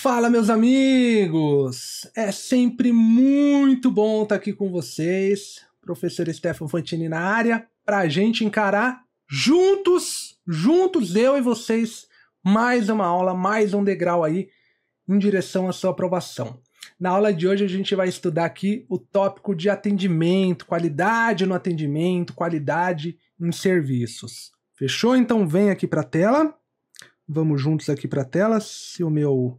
Fala, meus amigos! É sempre muito bom estar aqui com vocês. Professor Stefano Fantini na área, para a gente encarar juntos, eu e vocês, mais uma aula, mais um degrau aí em direção à sua aprovação. Na aula de hoje a gente vai estudar aqui o tópico de atendimento, qualidade no atendimento, qualidade em serviços. Fechou? Então vem aqui para a tela. Vamos juntos aqui para a tela. Se o meu...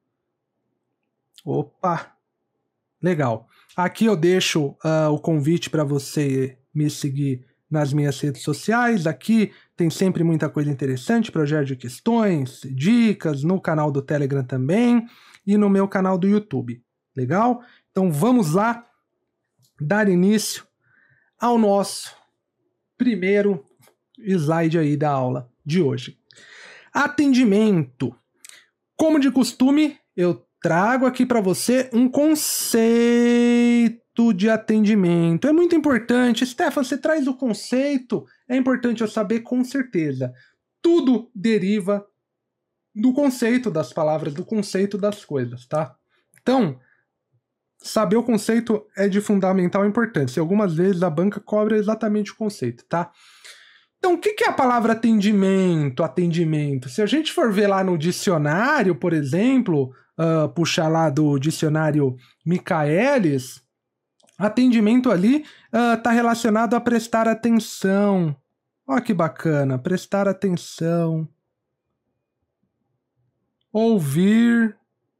Opa! Legal. Aqui eu deixo o convite para você me seguir nas minhas redes sociais. Aqui tem sempre muita coisa interessante, projeto de questões, dicas, no canal do Telegram também e no meu canal do YouTube. Legal? Então vamos lá dar início ao nosso primeiro slide aí da aula de hoje. Atendimento. Como de costume, eu trago aqui para você um conceito de atendimento. É muito importante. Stefano, você traz o conceito? É importante eu saber com certeza. Tudo deriva do conceito das palavras, do conceito das coisas, tá? Então, saber o conceito é de fundamental importância. Algumas vezes a banca cobra exatamente o conceito, tá? Então, o que é a palavra atendimento? Atendimento. Se a gente for ver lá no dicionário, por exemplo, puxar lá do dicionário Michaelis, atendimento ali está relacionado a prestar atenção. Olha que bacana, prestar atenção. Ouvir.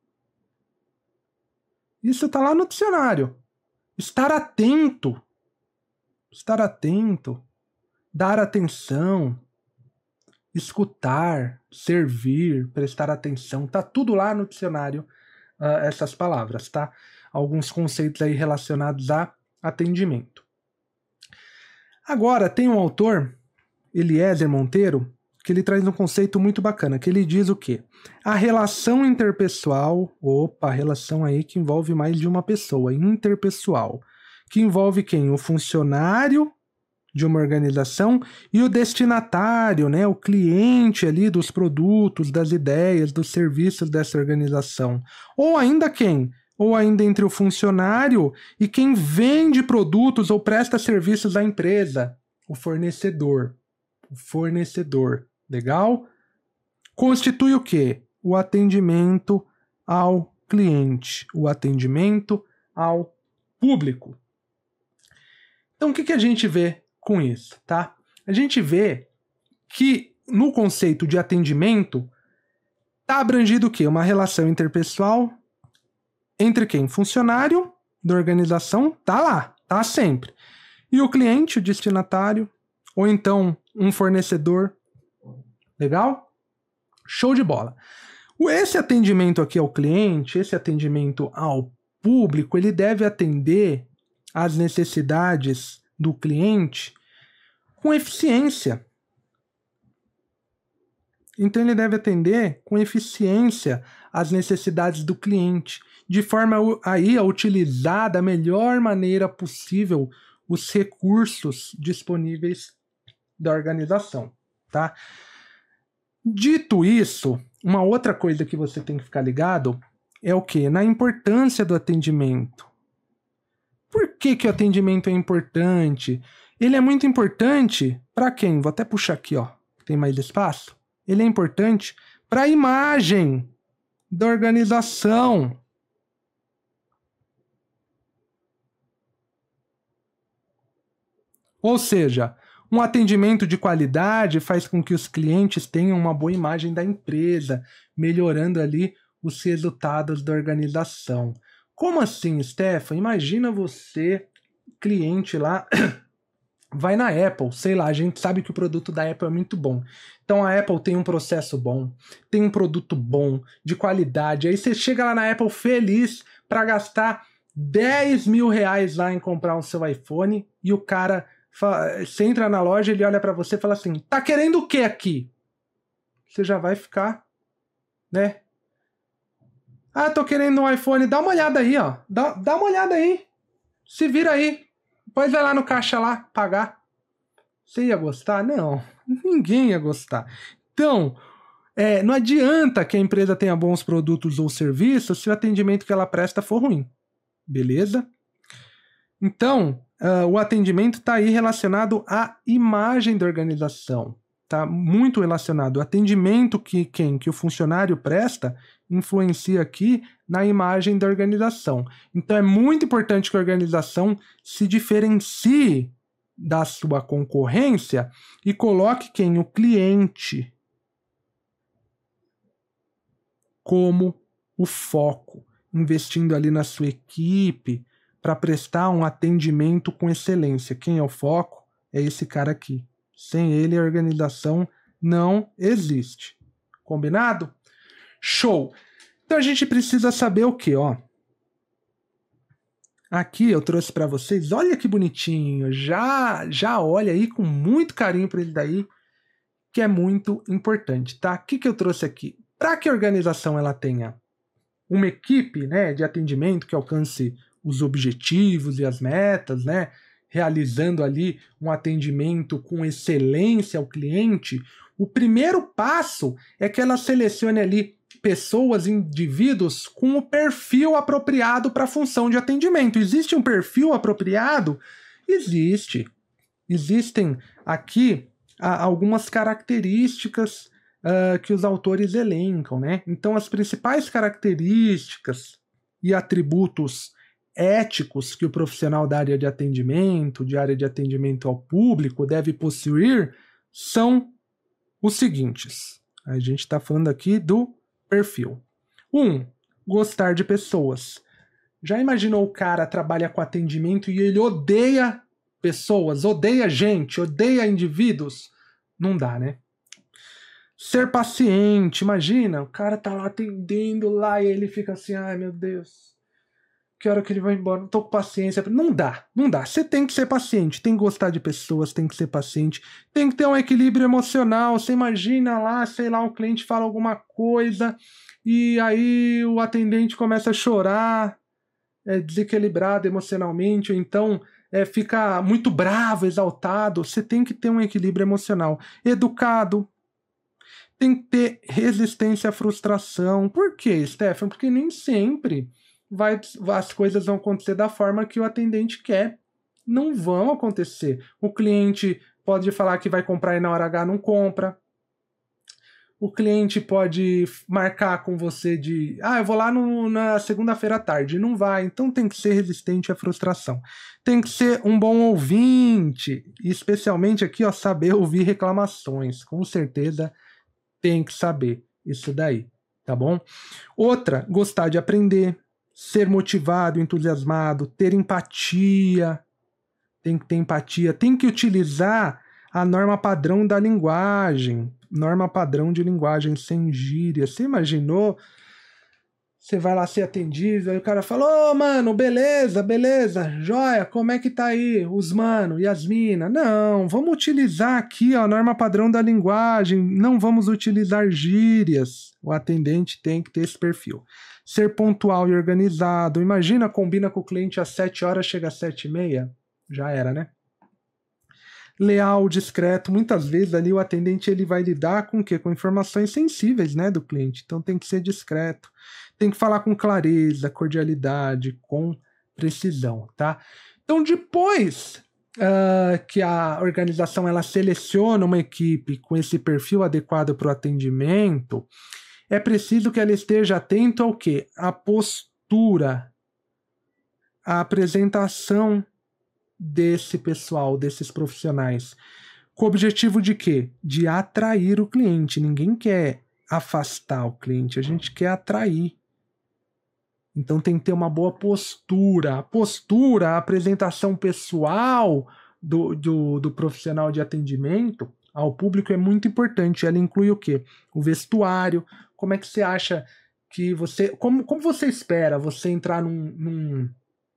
Isso está lá no dicionário. Estar atento. Estar atento. Dar atenção, escutar, servir, prestar atenção, tá tudo lá no dicionário, essas palavras, tá? Alguns conceitos aí relacionados a atendimento. Agora, tem um autor, Eliezer Monteiro, que ele traz um conceito muito bacana, que ele diz o quê? A relação interpessoal, a relação aí que envolve mais de uma pessoa, interpessoal, que envolve quem? O funcionário de uma organização e o destinatário, né, o cliente ali dos produtos, das ideias, dos serviços dessa organização. Ou ainda quem? Ou ainda entre o funcionário e quem vende produtos ou presta serviços à empresa, o fornecedor. O fornecedor, legal? Constitui o quê? O atendimento ao cliente, o atendimento ao público. Então, o que a gente vê com isso, tá? A gente vê que no conceito de atendimento está abrangido o quê? Uma relação interpessoal entre quem? Funcionário da organização, tá lá, tá sempre. E o cliente, o destinatário, ou então um fornecedor. Legal? Show de bola. Esse atendimento aqui ao cliente, esse atendimento ao público, ele deve atender às necessidades do cliente com eficiência. Então ele deve atender com eficiência às necessidades do cliente, de forma aí a utilizar da melhor maneira possível os recursos disponíveis da organização, tá? Dito isso, uma outra coisa que você tem que ficar ligado é o quê? Na importância do atendimento. Por que o atendimento é importante? Ele é muito importante para quem? Vou até puxar aqui, ó. Tem mais espaço. Ele é importante para a imagem da organização. Ou seja, um atendimento de qualidade faz com que os clientes tenham uma boa imagem da empresa, melhorando ali os resultados da organização. Como assim, Stefan? Imagina você, cliente lá, vai na Apple, sei lá, a gente sabe que o produto da Apple é muito bom. Então a Apple tem um processo bom, tem um produto bom, de qualidade. Aí você chega lá na Apple feliz para gastar 10 mil reais lá em comprar o seu iPhone e o cara, você entra na loja, ele olha para você e fala assim, tá querendo o que aqui? Você já vai ficar, né? Ah, tô querendo um iPhone, dá uma olhada aí, ó. Dá uma olhada aí. Se vira aí. Depois vai lá no caixa lá, pagar. Você ia gostar? Não, ninguém ia gostar. Então, Não adianta que a empresa tenha bons produtos ou serviços se o atendimento que ela presta for ruim. Beleza? Então, o atendimento está aí relacionado à imagem da organização. Está muito relacionado. O atendimento que o funcionário presta influencia aqui na imagem da organização. Então, é muito importante que a organização se diferencie da sua concorrência e coloque o cliente como o foco, investindo ali na sua equipe para prestar um atendimento com excelência. Quem é o foco? É esse cara aqui. Sem ele, a organização não existe. Combinado? Show! Então a gente precisa saber o quê? Aqui eu trouxe para vocês, olha que bonitinho, já olha aí com muito carinho para ele daí, que é muito importante, tá? O que eu trouxe aqui? Para que a organização ela tenha uma equipe, né, de atendimento que alcance os objetivos e as metas, né, realizando ali um atendimento com excelência ao cliente, o primeiro passo é que ela selecione ali pessoas, indivíduos com o perfil apropriado para a função de atendimento. Existe um perfil apropriado? Existe. Existem aqui algumas características que os autores elencam, né? Então, as principais características e atributos éticos que o profissional da área de atendimento ao público deve possuir são os seguintes. A gente está falando aqui do perfil. 1. Gostar de pessoas. Já imaginou o cara trabalha com atendimento e ele odeia pessoas, odeia gente, odeia indivíduos? Não dá, né? Ser paciente. Imagina, o cara tá lá atendendo lá e ele fica assim, ai meu Deus, que hora que ele vai embora, não tô com paciência. Não dá. Você tem que ser paciente, tem que gostar de pessoas, tem que ser paciente, tem que ter um equilíbrio emocional. Você imagina lá, sei lá, um cliente fala alguma coisa e aí o atendente começa a chorar, desequilibrado emocionalmente, ou então fica muito bravo, exaltado. Você tem que ter um equilíbrio emocional. Educado. Tem que ter resistência à frustração. Por quê, Stefan? Porque nem sempre as coisas vão acontecer da forma que o atendente quer. Não vão acontecer. O cliente pode falar que vai comprar e na hora H não compra. O cliente pode marcar com você eu vou lá na segunda-feira à tarde. Não vai. Então tem que ser resistente à frustração. Tem que ser um bom ouvinte. Especialmente aqui, saber ouvir reclamações. Com certeza tem que saber isso daí, tá bom? Outra, gostar de aprender, ser motivado, entusiasmado, ter empatia, tem que ter empatia, tem que utilizar a norma padrão da linguagem, norma padrão de linguagem sem gíria. Você imaginou? Você vai lá ser atendido, aí o cara fala, mano, beleza, joia, como é que tá aí os mano e as mina? Não, vamos utilizar aqui a norma padrão da linguagem, não vamos utilizar gírias. O atendente tem que ter esse perfil. Ser pontual e organizado. Imagina, combina com o cliente às 7 horas, chega às 7h30, já era, né? Leal, discreto, muitas vezes ali o atendente ele vai lidar com o quê? Com informações sensíveis, né, do cliente, então tem que ser discreto. Tem que falar com clareza, cordialidade, com precisão, tá? Então, depois que a organização ela seleciona uma equipe com esse perfil adequado para o atendimento, é preciso que ela esteja atento ao quê? A postura, a apresentação desse pessoal, desses profissionais. Com o objetivo de quê? De atrair o cliente. Ninguém quer afastar o cliente, a gente quer atrair. Então tem que ter uma boa postura. A postura, a apresentação pessoal do profissional de atendimento ao público é muito importante. Ela inclui o quê? O vestuário. Como é que você acha que você... Como você espera você entrar no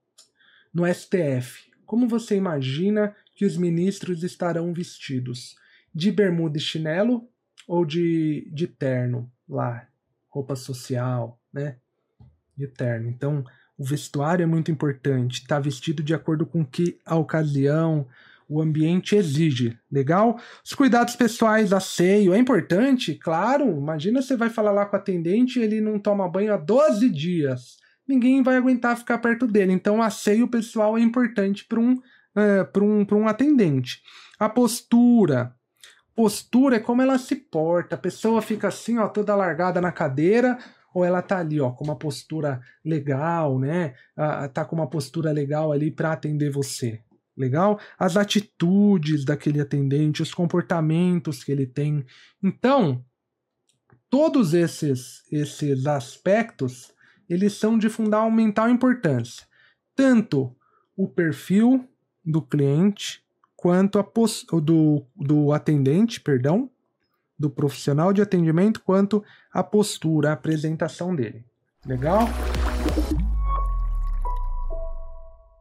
STF? Como você imagina que os ministros estarão vestidos? De bermuda e chinelo ou de terno lá? Roupa social, né? De terno. Então, o vestuário é muito importante. Tá vestido de acordo com a ocasião. o ambiente exige, legal? Os cuidados pessoais, asseio, é importante? Claro, imagina você vai falar lá com o atendente e ele não toma banho há 12 dias. Ninguém vai aguentar ficar perto dele, então o asseio pessoal é importante para um atendente. A postura é como ela se porta, a pessoa fica assim, ó, toda largada na cadeira, ou ela tá ali, ó, com uma postura legal, né? Tá com uma postura legal ali para atender você. Legal? As atitudes daquele atendente, os comportamentos que ele tem. Então, todos esses aspectos, eles são de fundamental importância. Tanto o perfil do cliente, quanto do atendente, perdão, do profissional de atendimento, quanto a postura, a apresentação dele. Legal?